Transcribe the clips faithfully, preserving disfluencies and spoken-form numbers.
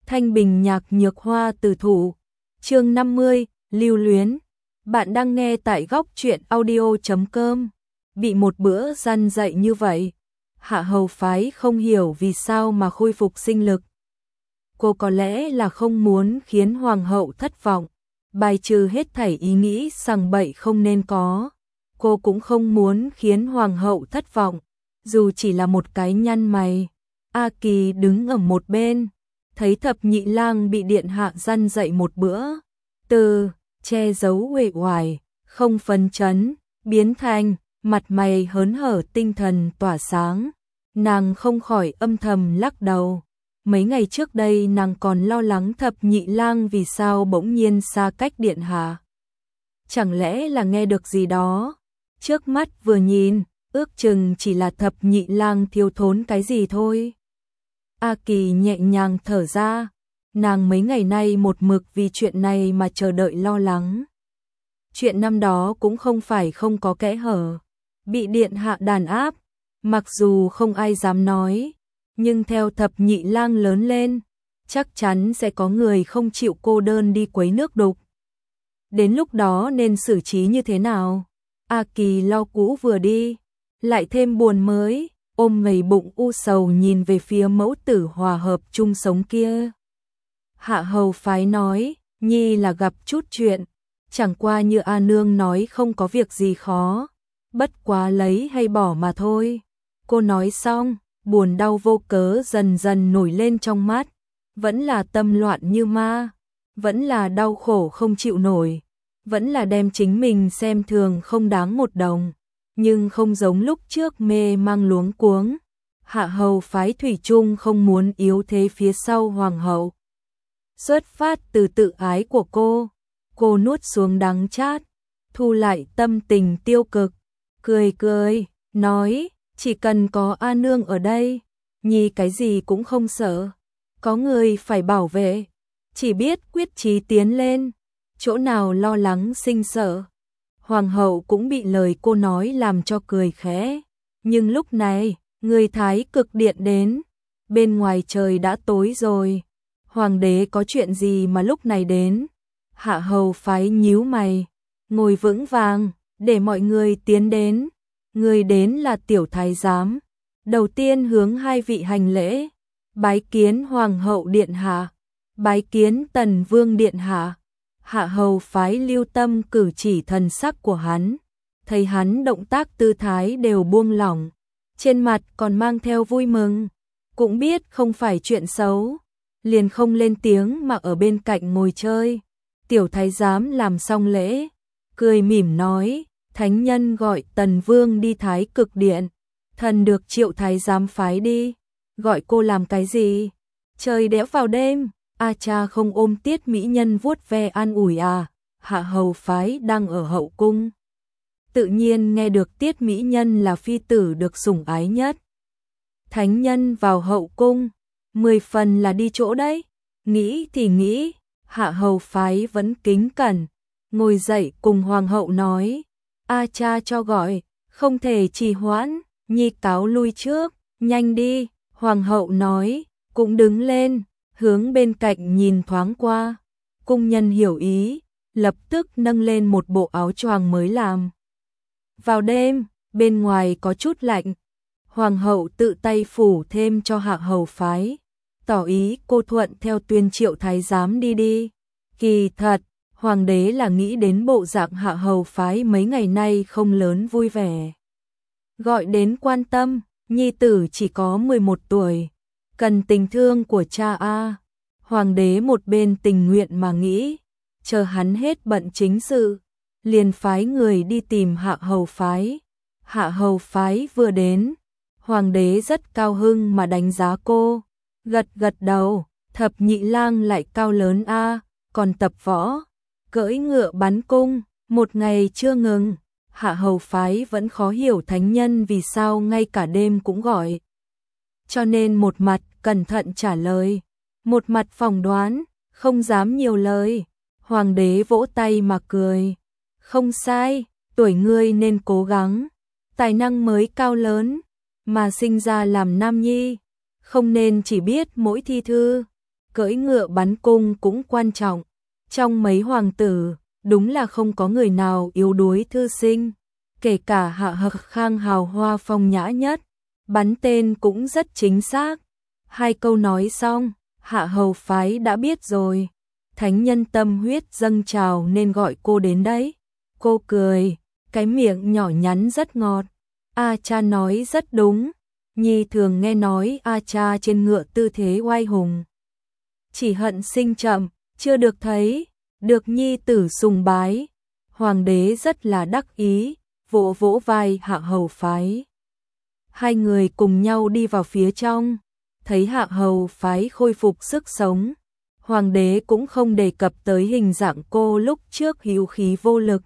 Thanh Bình nhạc nhược hoa từ thủ. Chương năm mươi, lưu luyến. Bạn đang nghe tại góc truyện audio chấm com. Bị một bữa răn dậy như vậy, Hạ Hầu Phái không hiểu vì sao mà khôi phục sinh lực. Cô có lẽ là không muốn khiến hoàng hậu thất vọng, bài trừ hết thảy ý nghĩ sằng bậy không nên có. Cô cũng không muốn khiến hoàng hậu thất vọng, dù chỉ là một cái nhăn mày. A Kỳ đứng ở một bên, thấy thập nhị lang bị điện hạ răn dậy một bữa, từ che giấu uể oải, không phấn chấn, biến thành mặt mày hớn hở, tinh thần tỏa sáng. Nàng không khỏi âm thầm lắc đầu. Mấy ngày trước đây nàng còn lo lắng thập nhị lang vì sao bỗng nhiên xa cách điện hạ. Chẳng lẽ là nghe được gì đó? Trước mắt vừa nhìn, ước chừng chỉ là thập nhị lang thiếu thốn cái gì thôi. A Kỳ nhẹ nhàng thở ra, nàng mấy ngày nay một mực vì chuyện này mà chờ đợi lo lắng. Chuyện năm đó cũng không phải không có kẽ hở, bị điện hạ đàn áp, mặc dù không ai dám nói, nhưng theo thập nhị lang lớn lên, chắc chắn sẽ có người không chịu cô đơn đi quấy nước đục. Đến lúc đó nên xử trí như thế nào? A Kỳ lo cũ vừa đi, lại thêm buồn mới, ôm gầy bụng u sầu nhìn về phía mẫu tử hòa hợp chung sống kia. Hạ Hầu Phái nói, nhi là gặp chút chuyện, chẳng qua như A Nương nói không có việc gì khó, bất quá lấy hay bỏ mà thôi. Cô nói xong, buồn đau vô cớ dần dần nổi lên trong mắt, vẫn là tâm loạn như ma, vẫn là đau khổ không chịu nổi, vẫn là đem chính mình xem thường không đáng một đồng, nhưng không giống lúc trước mê mang luống cuống. Hạ Hầu Phái thủy chung không muốn yếu thế phía sau hoàng hậu. Xuất phát từ tự ái của cô, cô nuốt xuống đắng chát, thu lại tâm tình tiêu cực, cười cười, nói, chỉ cần có A Nương ở đây, nhi cái gì cũng không sợ, có người phải bảo vệ, chỉ biết quyết chí tiến lên, chỗ nào lo lắng sinh sợ. Hoàng hậu cũng bị lời cô nói làm cho cười khẽ, nhưng lúc này, người Thái Cực Điện đến, bên ngoài trời đã tối rồi. Hoàng đế có chuyện gì mà lúc này đến? Hạ Hầu Phái nhíu mày, ngồi vững vàng, để mọi người tiến đến. Người đến là tiểu thái giám, đầu tiên hướng hai vị hành lễ, bái kiến Hoàng hậu điện hạ, bái kiến Tần Vương điện hạ. Hạ Hầu Phái lưu tâm cử chỉ thần sắc của hắn, thấy hắn động tác tư thái đều buông lỏng, trên mặt còn mang theo vui mừng, cũng biết không phải chuyện xấu, liền không lên tiếng mà ở bên cạnh ngồi chơi. Tiểu thái giám làm xong lễ, cười mỉm nói, thánh nhân gọi Tần Vương đi Thái Cực Điện, thần được Triệu thái giám phái đi, gọi cô làm cái gì? Trời đẽo vào đêm, a cha không ôm Tiết mỹ nhân vuốt ve an ủi à? Hạ Hầu Phái đang ở hậu cung, tự nhiên nghe được Tiết mỹ nhân là phi tử được sủng ái nhất. Thánh nhân vào hậu cung, mười phần là đi chỗ đấy. Nghĩ thì nghĩ, Hạ Hầu Phái vẫn kính cẩn, ngồi dậy cùng hoàng hậu nói, a cha cho gọi, không thể trì hoãn, nhi cáo lui trước, nhanh đi. Hoàng hậu nói, cũng đứng lên, hướng bên cạnh nhìn thoáng qua. Cung nhân hiểu ý, lập tức nâng lên một bộ áo choàng mới làm. Vào đêm, bên ngoài có chút lạnh, hoàng hậu tự tay phủ thêm cho Hạ Hầu Phái, tỏ ý cô thuận theo tuyên Triệu thái giám đi đi. Kỳ thật, hoàng đế là nghĩ đến bộ dạng Hạ Hầu Phái mấy ngày nay không lớn vui vẻ. Gọi đến quan tâm, nhi tử chỉ có mười một tuổi, cần tình thương của cha a. Hoàng đế một bên tình nguyện mà nghĩ, chờ hắn hết bận chính sự, liền phái người đi tìm Hạ Hầu Phái. Hạ Hầu Phái vừa đến, hoàng đế rất cao hưng mà đánh giá cô, gật gật đầu, thập nhị lang lại cao lớn a, còn tập võ, cưỡi ngựa bắn cung, một ngày chưa ngừng. Hạ Hầu Phái vẫn khó hiểu thánh nhân vì sao ngay cả đêm cũng gọi, cho nên một mặt cẩn thận trả lời, một mặt phỏng đoán, không dám nhiều lời. Hoàng đế vỗ tay mà cười, không sai, tuổi ngươi nên cố gắng, tài năng mới cao lớn, mà sinh ra làm nam nhi, không nên chỉ biết mỗi thi thư, cưỡi ngựa bắn cung cũng quan trọng. Trong mấy hoàng tử, đúng là không có người nào yếu đuối thư sinh, kể cả Hạ Hầu Khang hào hoa phong nhã nhất, bắn tên cũng rất chính xác. Hai câu nói xong, Hạ Hầu phái đã biết rồi, thánh nhân tâm huyết dâng trào nên gọi cô đến đấy. Cô cười, cái miệng nhỏ nhắn rất ngọt. A cha nói rất đúng, Nhi thường nghe nói A cha trên ngựa tư thế oai hùng. Chỉ hận sinh chậm, chưa được thấy, được Nhi tử sùng bái. Hoàng đế rất là đắc ý, vỗ vỗ vai Hạ Hầu phái. Hai người cùng nhau đi vào phía trong, thấy Hạ Hầu phái khôi phục sức sống. Hoàng đế cũng không đề cập tới hình dạng cô lúc trước hữu khí vô lực.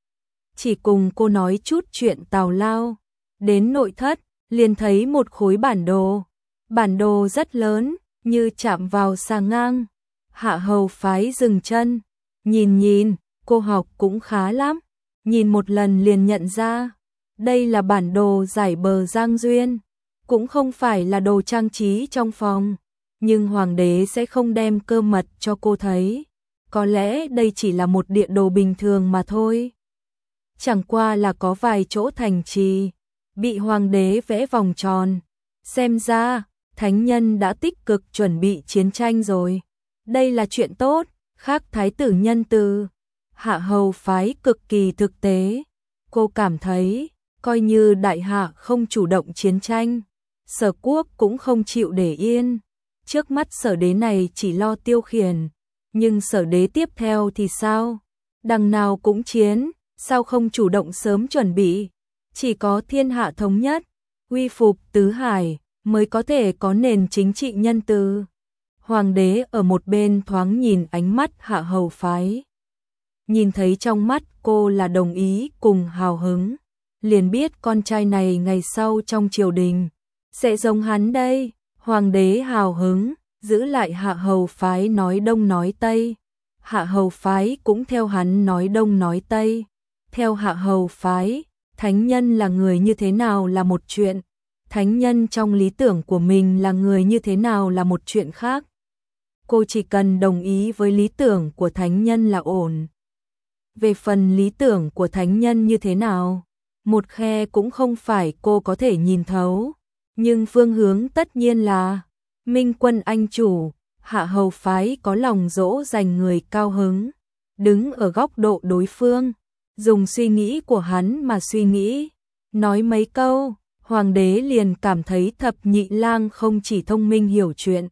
Chỉ cùng cô nói chút chuyện tào lao. Đến nội thất, liền thấy một khối bản đồ. Bản đồ rất lớn, như chạm vào xà ngang. Hạ Hầu phái dừng chân, nhìn nhìn, cô học cũng khá lắm. Nhìn một lần liền nhận ra, đây là bản đồ giải bờ Giang Duyên. Cũng không phải là đồ trang trí trong phòng, nhưng hoàng đế sẽ không đem cơ mật cho cô thấy. Có lẽ đây chỉ là một địa đồ bình thường mà thôi. Chẳng qua là có vài chỗ thành trì bị hoàng đế vẽ vòng tròn. Xem ra, thánh nhân đã tích cực chuẩn bị chiến tranh rồi. Đây là chuyện tốt, khác thái tử nhân từ. Hạ Hầu phái cực kỳ thực tế. Cô cảm thấy, coi như đại hạ không chủ động chiến tranh, Sở quốc cũng không chịu để yên. Trước mắt Sở đế này chỉ lo tiêu khiển, nhưng Sở đế tiếp theo thì sao? Đằng nào cũng chiến, sao không chủ động sớm chuẩn bị? Chỉ có thiên hạ thống nhất, uy phục tứ hải, mới có thể có nền chính trị nhân từ. Hoàng đế ở một bên thoáng nhìn ánh mắt Hạ Hầu phái. Nhìn thấy trong mắt cô là đồng ý cùng hào hứng, liền biết con trai này ngày sau trong triều đình sẽ giống hắn đây. Hoàng đế hào hứng, giữ lại Hạ Hầu phái nói đông nói tây. Hạ Hầu phái cũng theo hắn nói đông nói tây. Theo Hạ Hầu phái, thánh nhân là người như thế nào là một chuyện, thánh nhân trong lý tưởng của mình là người như thế nào là một chuyện khác. Cô chỉ cần đồng ý với lý tưởng của thánh nhân là ổn. Về phần lý tưởng của thánh nhân như thế nào, một khe cũng không phải cô có thể nhìn thấu, nhưng phương hướng tất nhiên là Minh quân anh chủ. Hạ Hầu phái có lòng dỗ dành người cao hứng, đứng ở góc độ đối phương, dùng suy nghĩ của hắn mà suy nghĩ, nói mấy câu, hoàng đế liền cảm thấy thập nhị lang không chỉ thông minh hiểu chuyện,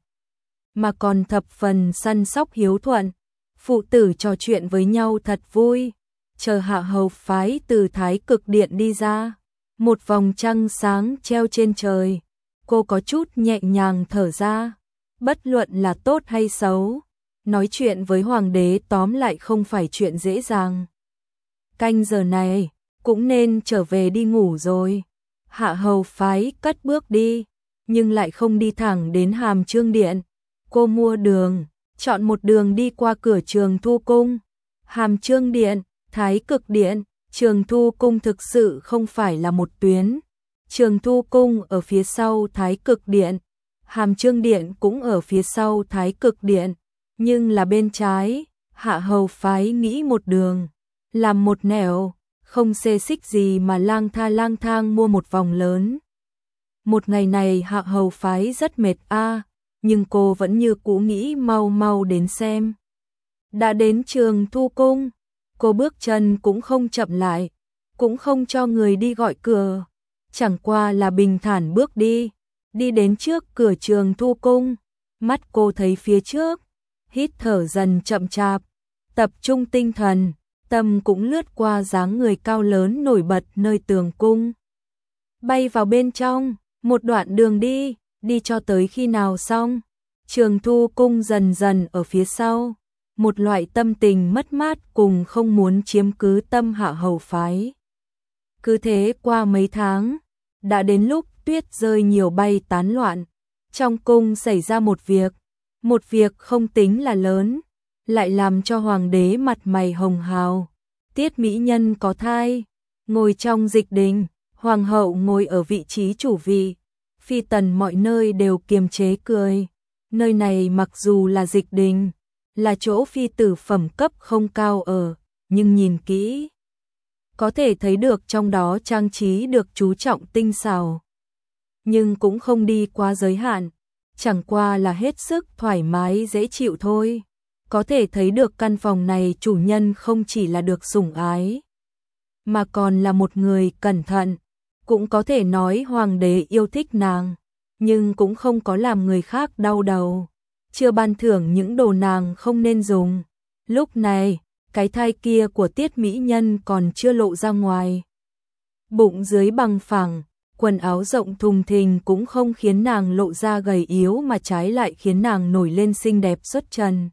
mà còn thập phần săn sóc hiếu thuận. Phụ tử trò chuyện với nhau thật vui. Chờ Hạ Hầu phái từ Thái Cực Điện đi ra, một vòng trăng sáng treo trên trời, cô có chút nhẹ nhàng thở ra. Bất luận là tốt hay xấu, nói chuyện với hoàng đế tóm lại không phải chuyện dễ dàng. Canh giờ này, cũng nên trở về đi ngủ rồi. Hạ Hầu phái cất bước đi, nhưng lại không đi thẳng đến Hàm Chương Điện. Cô mua đường, chọn một đường đi qua cửa Trường Thu Cung. Hàm Chương Điện, Thái Cực Điện, Trường Thu Cung thực sự không phải là một tuyến. Trường Thu Cung ở phía sau Thái Cực Điện, Hàm Chương Điện cũng ở phía sau Thái Cực Điện, nhưng là bên trái. Hạ Hầu phái nghĩ một đường, làm một nẻo, không xê xích gì mà lang tha lang thang mua một vòng lớn. Một ngày này Hạ Hầu phái rất mệt a, à, nhưng cô vẫn như cũ nghĩ mau mau đến xem. Đã đến Trường Thu Cung, cô bước chân cũng không chậm lại, cũng không cho người đi gọi cửa, chẳng qua là bình thản bước đi, đi đến trước cửa Trường Thu Cung. Mắt cô thấy phía trước, hít thở dần chậm chạp, tập trung tinh thần, tâm cũng lướt qua dáng người cao lớn nổi bật nơi tường cung. Bay vào bên trong, một đoạn đường đi, đi cho tới khi nào xong. Trường Thu Cung dần dần ở phía sau, một loại tâm tình mất mát cùng không muốn chiếm cứ tâm Hạ Hầu phái. Cứ thế qua mấy tháng, đã đến lúc tuyết rơi nhiều bay tán loạn, trong cung xảy ra một việc, một việc không tính là lớn, lại làm cho hoàng đế mặt mày hồng hào. Tiết mỹ nhân có thai, ngồi trong dịch đình, hoàng hậu ngồi ở vị trí chủ vị, phi tần mọi nơi đều kiềm chế cười. Nơi này mặc dù là dịch đình, là chỗ phi tử phẩm cấp không cao ở, nhưng nhìn kỹ, có thể thấy được trong đó trang trí được chú trọng tinh xảo. Nhưng cũng không đi quá giới hạn, chẳng qua là hết sức thoải mái dễ chịu thôi. Có thể thấy được căn phòng này chủ nhân không chỉ là được sủng ái, mà còn là một người cẩn thận. Cũng có thể nói hoàng đế yêu thích nàng, nhưng cũng không có làm người khác đau đầu. Chưa ban thưởng những đồ nàng không nên dùng. Lúc này, cái thai kia của Tiết Mỹ Nhân còn chưa lộ ra ngoài. Bụng dưới bằng phẳng, quần áo rộng thùng thình cũng không khiến nàng lộ ra gầy yếu mà trái lại khiến nàng nổi lên xinh đẹp xuất trần.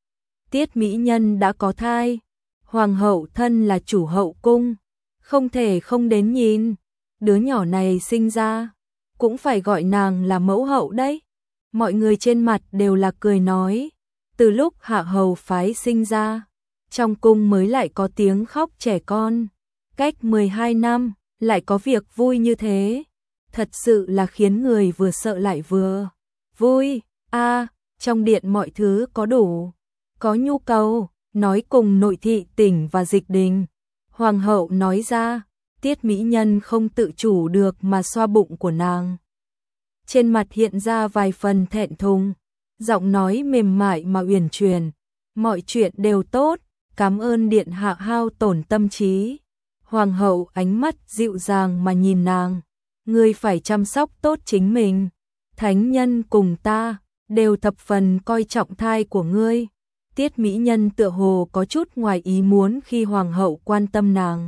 Tiết Mỹ Nhân đã có thai, hoàng hậu thân là chủ hậu cung, không thể không đến nhìn. Đứa nhỏ này sinh ra, cũng phải gọi nàng là mẫu hậu đấy. Mọi người trên mặt đều là cười nói, từ lúc hạ hầu phái sinh ra, trong cung mới lại có tiếng khóc trẻ con. Cách mười hai năm, lại có việc vui như thế. Thật sự là khiến người vừa sợ lại vừa vui. A, à, trong điện mọi thứ có đủ, có nhu cầu, nói cùng nội thị tỉnh và dịch đình. Hoàng hậu nói ra, Tiết Mỹ Nhân không tự chủ được mà xoa bụng của nàng. Trên mặt hiện ra vài phần thẹn thùng, giọng nói mềm mại mà uyển chuyển, mọi chuyện đều tốt, cảm ơn điện hạ hao tổn tâm trí. Hoàng hậu ánh mắt dịu dàng mà nhìn nàng, ngươi phải chăm sóc tốt chính mình, thánh nhân cùng ta đều thập phần coi trọng thai của ngươi. Tiết Mỹ Nhân tựa hồ có chút ngoài ý muốn khi hoàng hậu quan tâm nàng.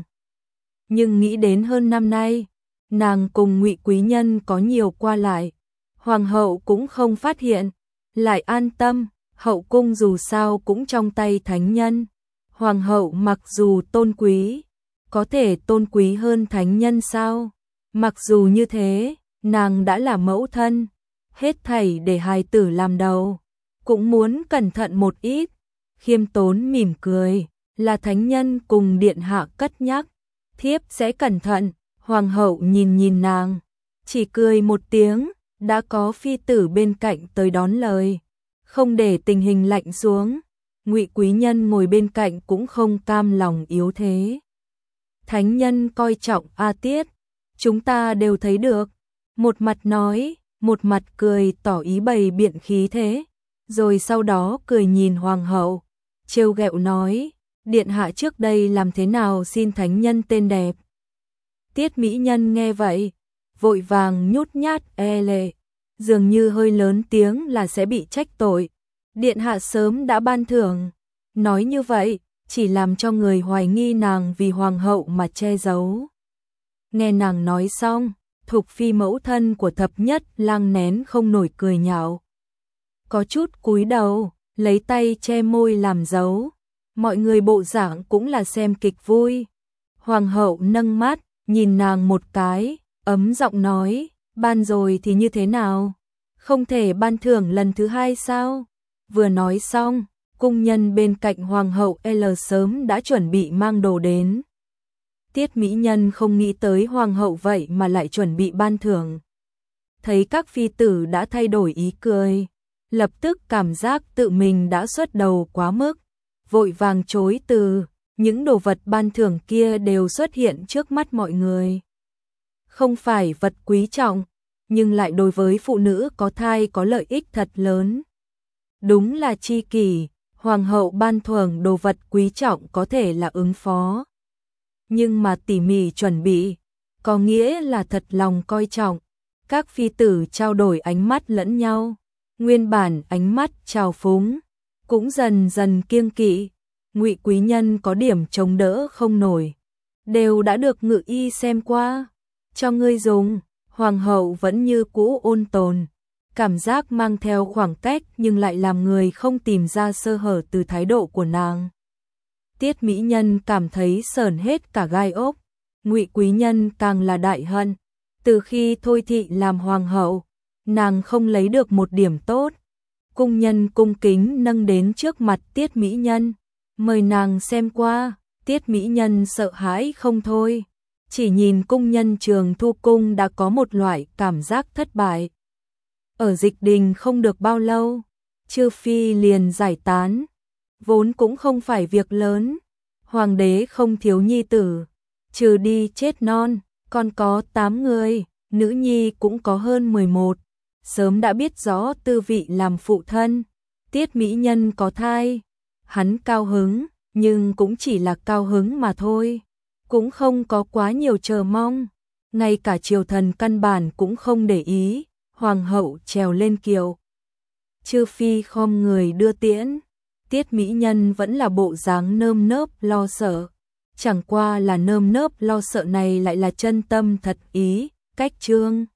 Nhưng nghĩ đến hơn năm nay, nàng cùng Ngụy Quý Nhân có nhiều qua lại, hoàng hậu cũng không phát hiện, lại an tâm. Hậu cung dù sao cũng trong tay thánh nhân, hoàng hậu mặc dù tôn quý, có thể tôn quý hơn thánh nhân sao? Mặc dù như thế, nàng đã là mẫu thân, hết thảy để hài tử làm đầu, cũng muốn cẩn thận một ít. Khiêm tốn mỉm cười, là thánh nhân cùng điện hạ cất nhắc, thiếp sẽ cẩn thận. Hoàng hậu nhìn nhìn nàng, chỉ cười một tiếng, đã có phi tử bên cạnh tới đón lời, không để tình hình lạnh xuống. Ngụy Quý Nhân ngồi bên cạnh cũng không cam lòng yếu thế. Thánh nhân coi trọng A Tiết, chúng ta đều thấy được. Một mặt nói, một mặt cười tỏ ý bày biện khí thế, rồi sau đó cười nhìn hoàng hậu, trêu ghẹo nói, điện hạ trước đây làm thế nào xin thánh nhân tên đẹp. Tiết Mỹ Nhân nghe vậy, vội vàng nhút nhát e lệ, dường như hơi lớn tiếng là sẽ bị trách tội. Điện hạ sớm đã ban thưởng, nói như vậy chỉ làm cho người hoài nghi nàng vì hoàng hậu mà che giấu. Nghe nàng nói xong, Thục phi mẫu thân của thập nhất lang nén không nổi cười nhạo, có chút cúi đầu, lấy tay che môi làm dấu. Mọi người bộ dạng cũng là xem kịch vui. Hoàng hậu nâng mắt, nhìn nàng một cái, ấm giọng nói, ban rồi thì như thế nào? Không thể ban thưởng lần thứ hai sao? Vừa nói xong, cung nhân bên cạnh hoàng hậu L sớm đã chuẩn bị mang đồ đến. Tiết Mỹ Nhân không nghĩ tới hoàng hậu vậy mà lại chuẩn bị ban thưởng. Thấy các phi tử đã thay đổi ý cười, lập tức cảm giác tự mình đã xuất đầu quá mức, vội vàng chối từ. Những đồ vật ban thưởng kia đều xuất hiện trước mắt mọi người. Không phải vật quý trọng, nhưng lại đối với phụ nữ có thai có lợi ích thật lớn. Đúng là chi kỷ, hoàng hậu ban thưởng đồ vật quý trọng có thể là ứng phó. Nhưng mà tỉ mỉ chuẩn bị, có nghĩa là thật lòng coi trọng. Các phi tử trao đổi ánh mắt lẫn nhau, nguyên bản ánh mắt trào phúng, cũng dần dần kiêng kỵ. Ngụy Quý Nhân có điểm chống đỡ không nổi, đều đã được ngự y xem qua, cho ngươi dùng. Hoàng hậu vẫn như cũ ôn tồn, cảm giác mang theo khoảng cách nhưng lại làm người không tìm ra sơ hở từ thái độ của nàng. Tiết Mỹ Nhân cảm thấy sởn hết cả gai ốc. Ngụy Quý Nhân càng là đại hận, từ khi thôi thị làm hoàng hậu, nàng không lấy được một điểm tốt. Cung nhân cung kính nâng đến trước mặt Tiết Mỹ Nhân, mời nàng xem qua. Tiết Mỹ Nhân sợ hãi không thôi, chỉ nhìn cung nhân Trường Thu cung đã có một loại cảm giác thất bại. Ở dịch đình không được bao lâu, Chư phi liền giải tán, vốn cũng không phải việc lớn, hoàng đế không thiếu nhi tử, trừ đi chết non, còn có tám người, nữ nhi cũng có hơn mười một, sớm đã biết rõ tư vị làm phụ thân, Tiết mỹ nhân có thai, hắn cao hứng, nhưng cũng chỉ là cao hứng mà thôi, cũng không có quá nhiều chờ mong, ngay cả triều thần căn bản cũng không để ý, hoàng hậu trèo lên kiệu. Chư phi khom người đưa tiễn, Tiết mỹ nhân vẫn là bộ dáng nơm nớp lo sợ, chẳng qua là nơm nớp lo sợ này lại là chân tâm thật ý, cách trương.